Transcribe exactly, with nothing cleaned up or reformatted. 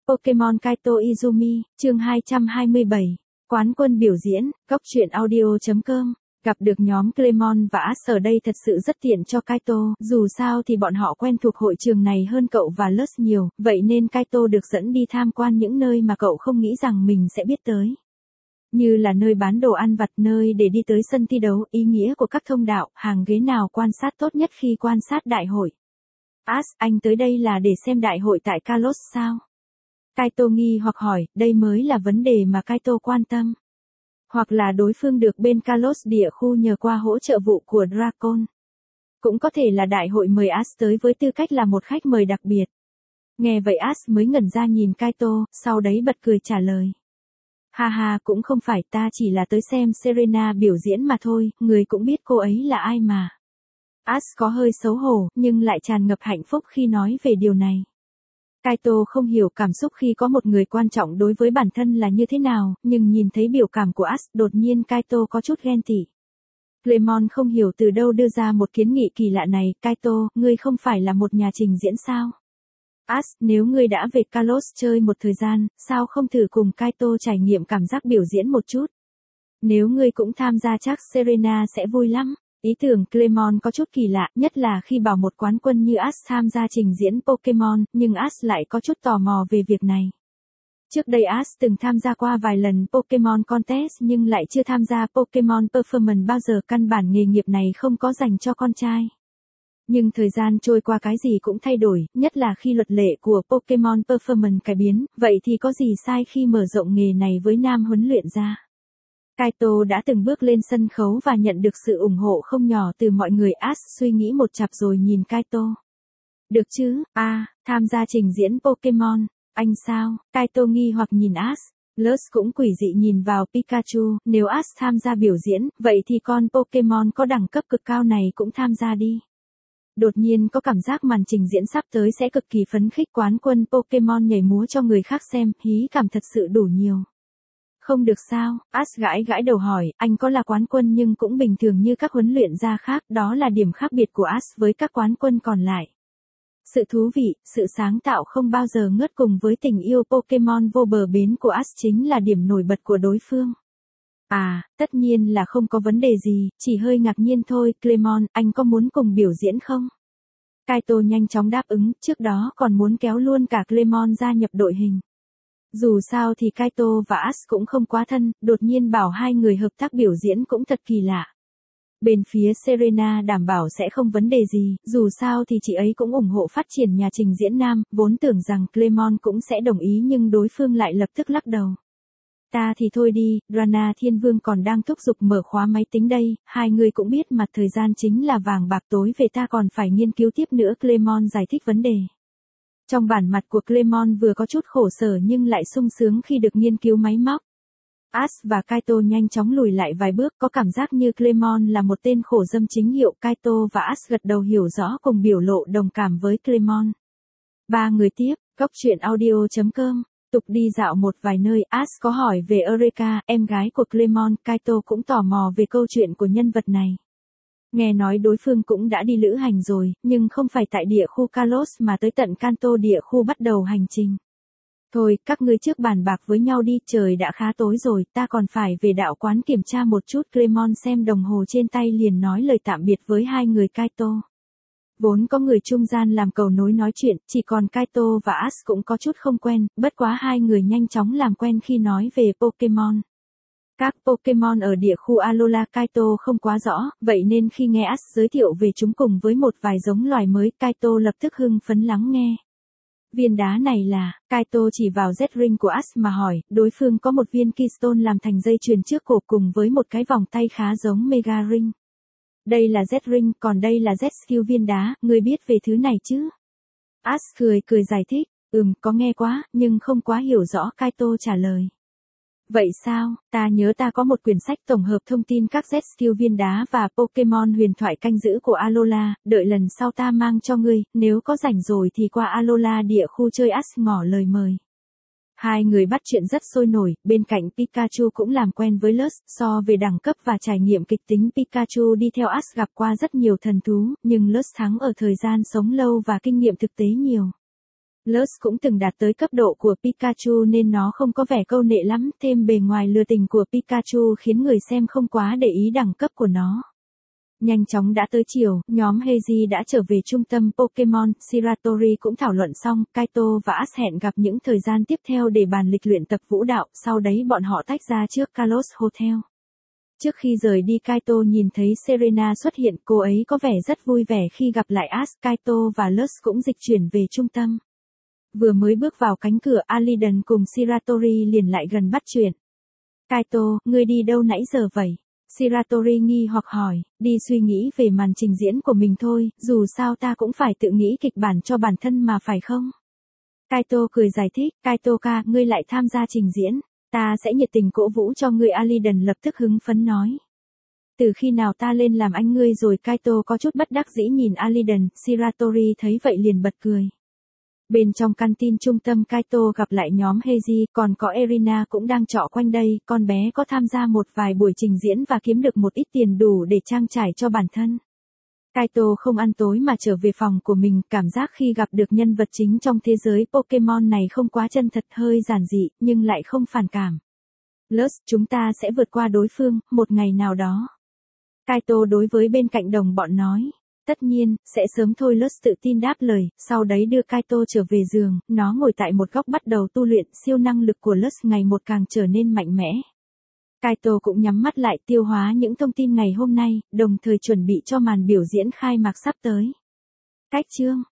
Pokemon Kaito Izumi, chương hai trăm hai mươi bảy. Quán quân biểu diễn, góc truyện audio chấm com. Gặp được nhóm Clemon và Ash ở đây thật sự rất tiện cho Kaito, dù sao thì bọn họ quen thuộc hội trường này hơn cậu và Luz nhiều, vậy nên Kaito được dẫn đi tham quan những nơi mà cậu không nghĩ rằng mình sẽ biết tới. Như là nơi bán đồ ăn vặt, nơi để đi tới sân thi đấu, ý nghĩa của các thông đạo, hàng ghế nào quan sát tốt nhất khi quan sát đại hội. Ash, anh tới đây là để xem đại hội tại Kalos sao? Kaito nghi hoặc hỏi, đây mới là vấn đề mà Kaito quan tâm. Hoặc là đối phương được bên Kalos địa khu nhờ qua hỗ trợ vụ của Dragon. Cũng có thể là đại hội mời Ash tới với tư cách là một khách mời đặc biệt. Nghe vậy Ash mới ngẩn ra nhìn Kaito, sau đấy bật cười trả lời. Ha ha, cũng không phải, ta chỉ là tới xem Serena biểu diễn mà thôi, người cũng biết cô ấy là ai mà. Ash có hơi xấu hổ, nhưng lại tràn ngập hạnh phúc khi nói về điều này. Kaito không hiểu cảm xúc khi có một người quan trọng đối với bản thân là như thế nào, nhưng nhìn thấy biểu cảm của Ash, đột nhiên Kaito có chút ghen tị. Clemon không hiểu từ đâu đưa ra một kiến nghị kỳ lạ này, Kaito, ngươi không phải là một nhà trình diễn sao? Ash, nếu ngươi đã về Kalos chơi một thời gian, sao không thử cùng Kaito trải nghiệm cảm giác biểu diễn một chút? Nếu ngươi cũng tham gia chắc Serena sẽ vui lắm. Ý tưởng Clemon có chút kỳ lạ, nhất là khi bảo một quán quân như Ash tham gia trình diễn Pokemon, nhưng Ash lại có chút tò mò về việc này. Trước đây Ash từng tham gia qua vài lần Pokemon Contest nhưng lại chưa tham gia Pokemon Performance bao giờ, căn bản nghề nghiệp này không có dành cho con trai. Nhưng thời gian trôi qua cái gì cũng thay đổi, nhất là khi luật lệ của Pokemon Performance cải biến, vậy thì có gì sai khi mở rộng nghề này với nam huấn luyện gia. Kaito đã từng bước lên sân khấu và nhận được sự ủng hộ không nhỏ từ mọi người. Ash suy nghĩ một chặp rồi nhìn Kaito. Được chứ, à, tham gia trình diễn Pokemon, anh sao? Kaito nghi hoặc nhìn Ash. Luz cũng quỷ dị nhìn vào Pikachu, nếu Ash tham gia biểu diễn, vậy thì con Pokemon có đẳng cấp cực cao này cũng tham gia đi. Đột nhiên có cảm giác màn trình diễn sắp tới sẽ cực kỳ phấn khích, quán quân Pokemon nhảy múa cho người khác xem, hí cảm thật sự đủ nhiều. Không được sao? Ash gãi gãi đầu hỏi, anh có là quán quân nhưng cũng bình thường như các huấn luyện gia khác, đó là điểm khác biệt của Ash với các quán quân còn lại. Sự thú vị, sự sáng tạo không bao giờ ngớt cùng với tình yêu Pokemon vô bờ bến của Ash chính là điểm nổi bật của đối phương. À, tất nhiên là không có vấn đề gì, chỉ hơi ngạc nhiên thôi. Clemon, anh có muốn cùng biểu diễn không? Kaito nhanh chóng đáp ứng, trước đó còn muốn kéo luôn cả Clemon gia nhập đội hình. Dù sao thì Kaito và Ash cũng không quá thân, đột nhiên bảo hai người hợp tác biểu diễn cũng thật kỳ lạ. Bên phía Serena đảm bảo sẽ không vấn đề gì, dù sao thì chị ấy cũng ủng hộ phát triển nhà trình diễn nam, vốn tưởng rằng Clemon cũng sẽ đồng ý nhưng đối phương lại lập tức lắc đầu. Ta thì thôi đi, Rana Thiên Vương còn đang thúc giục mở khóa máy tính đây, hai người cũng biết mà thời gian chính là vàng bạc, tối về ta còn phải nghiên cứu tiếp nữa. Clemon giải thích vấn đề. Trong bản mặt của Clemon vừa có chút khổ sở nhưng lại sung sướng khi được nghiên cứu máy móc. Ash và Kaito nhanh chóng lùi lại vài bước, có cảm giác như Clemon là một tên khổ dâm chính hiệu. Kaito và Ash gật đầu hiểu rõ cùng biểu lộ đồng cảm với Clemon. Ba người tiếp, góc truyện audio chấm com. Tục đi dạo một vài nơi, Ash có hỏi về Eureka, em gái của Clemon. Kaito cũng tò mò về câu chuyện của nhân vật này. Nghe nói đối phương cũng đã đi lữ hành rồi, nhưng không phải tại địa khu Kalos mà tới tận Kanto địa khu bắt đầu hành trình. Thôi, các ngươi trước bàn bạc với nhau đi, trời đã khá tối rồi, ta còn phải về đạo quán kiểm tra một chút. Clemon xem đồng hồ trên tay liền nói lời tạm biệt với hai người Kaito. Vốn có người trung gian làm cầu nối nói chuyện, chỉ còn Kaito và Ash cũng có chút không quen, bất quá hai người nhanh chóng làm quen khi nói về Pokemon. Các Pokemon ở địa khu Alola Kaito không quá rõ, vậy nên khi nghe Ash giới thiệu về chúng cùng với một vài giống loài mới, Kaito lập tức hưng phấn lắng nghe. Viên đá này là, Kaito chỉ vào Z-ring của Ash mà hỏi, đối phương có một viên keystone làm thành dây chuyền trước cổ cùng với một cái vòng tay khá giống Mega Ring. Đây là Z-ring, còn đây là Z-skill viên đá, ngươi biết về thứ này chứ? Ash cười cười giải thích, ừm, có nghe quá, nhưng không quá hiểu rõ. Kaito trả lời. Vậy sao, ta nhớ ta có một quyển sách tổng hợp thông tin các Z-skill viên đá và Pokemon huyền thoại canh giữ của Alola, đợi lần sau ta mang cho ngươi, nếu có rảnh rồi thì qua Alola địa khu chơi. Ash ngỏ lời mời. Hai người bắt chuyện rất sôi nổi, bên cạnh Pikachu cũng làm quen với Luz, so về đẳng cấp và trải nghiệm kịch tính Pikachu đi theo Ash gặp qua rất nhiều thần thú, nhưng Luz thắng ở thời gian sống lâu và kinh nghiệm thực tế nhiều. Luz cũng từng đạt tới cấp độ của Pikachu nên nó không có vẻ câu nệ lắm, thêm bề ngoài lừa tình của Pikachu khiến người xem không quá để ý đẳng cấp của nó. Nhanh chóng đã tới chiều, nhóm Heiji đã trở về trung tâm Pokemon, Shiratori cũng thảo luận xong, Kaito và Ash hẹn gặp những thời gian tiếp theo để bàn lịch luyện tập vũ đạo, sau đấy bọn họ tách ra trước Kalos Hotel. Trước khi rời đi Kaito nhìn thấy Serena xuất hiện, cô ấy có vẻ rất vui vẻ khi gặp lại Ash, Kaito và Luz cũng dịch chuyển về trung tâm. Vừa mới bước vào cánh cửa, Aliden cùng Shiratori liền lại gần bắt chuyện. Kaito, ngươi đi đâu nãy giờ vậy? Shiratori nghi hoặc hỏi, đi suy nghĩ về màn trình diễn của mình thôi, dù sao ta cũng phải tự nghĩ kịch bản cho bản thân mà phải không? Kaito cười giải thích, Kaito-ka, ngươi lại tham gia trình diễn, ta sẽ nhiệt tình cổ vũ cho ngươi. Aliden lập tức hứng phấn nói. Từ khi nào ta lên làm anh ngươi rồi? Kaito có chút bất đắc dĩ nhìn Aliden, Shiratori thấy vậy liền bật cười. Bên trong căn tin trung tâm Kaito gặp lại nhóm Heiji, còn có Erina cũng đang trọ quanh đây, con bé có tham gia một vài buổi trình diễn và kiếm được một ít tiền đủ để trang trải cho bản thân. Kaito không ăn tối mà trở về phòng của mình, cảm giác khi gặp được nhân vật chính trong thế giới Pokemon này không quá chân thật, hơi giản dị, nhưng lại không phản cảm. Luz, chúng ta sẽ vượt qua đối phương, một ngày nào đó. Kaito đối với bên cạnh đồng bọn nói. Tất nhiên, sẽ sớm thôi. Luz tự tin đáp lời, sau đấy đưa Kaito trở về giường, nó ngồi tại một góc bắt đầu tu luyện, siêu năng lực của Luz ngày một càng trở nên mạnh mẽ. Kaito cũng nhắm mắt lại tiêu hóa những thông tin ngày hôm nay, đồng thời chuẩn bị cho màn biểu diễn khai mạc sắp tới. Cách chương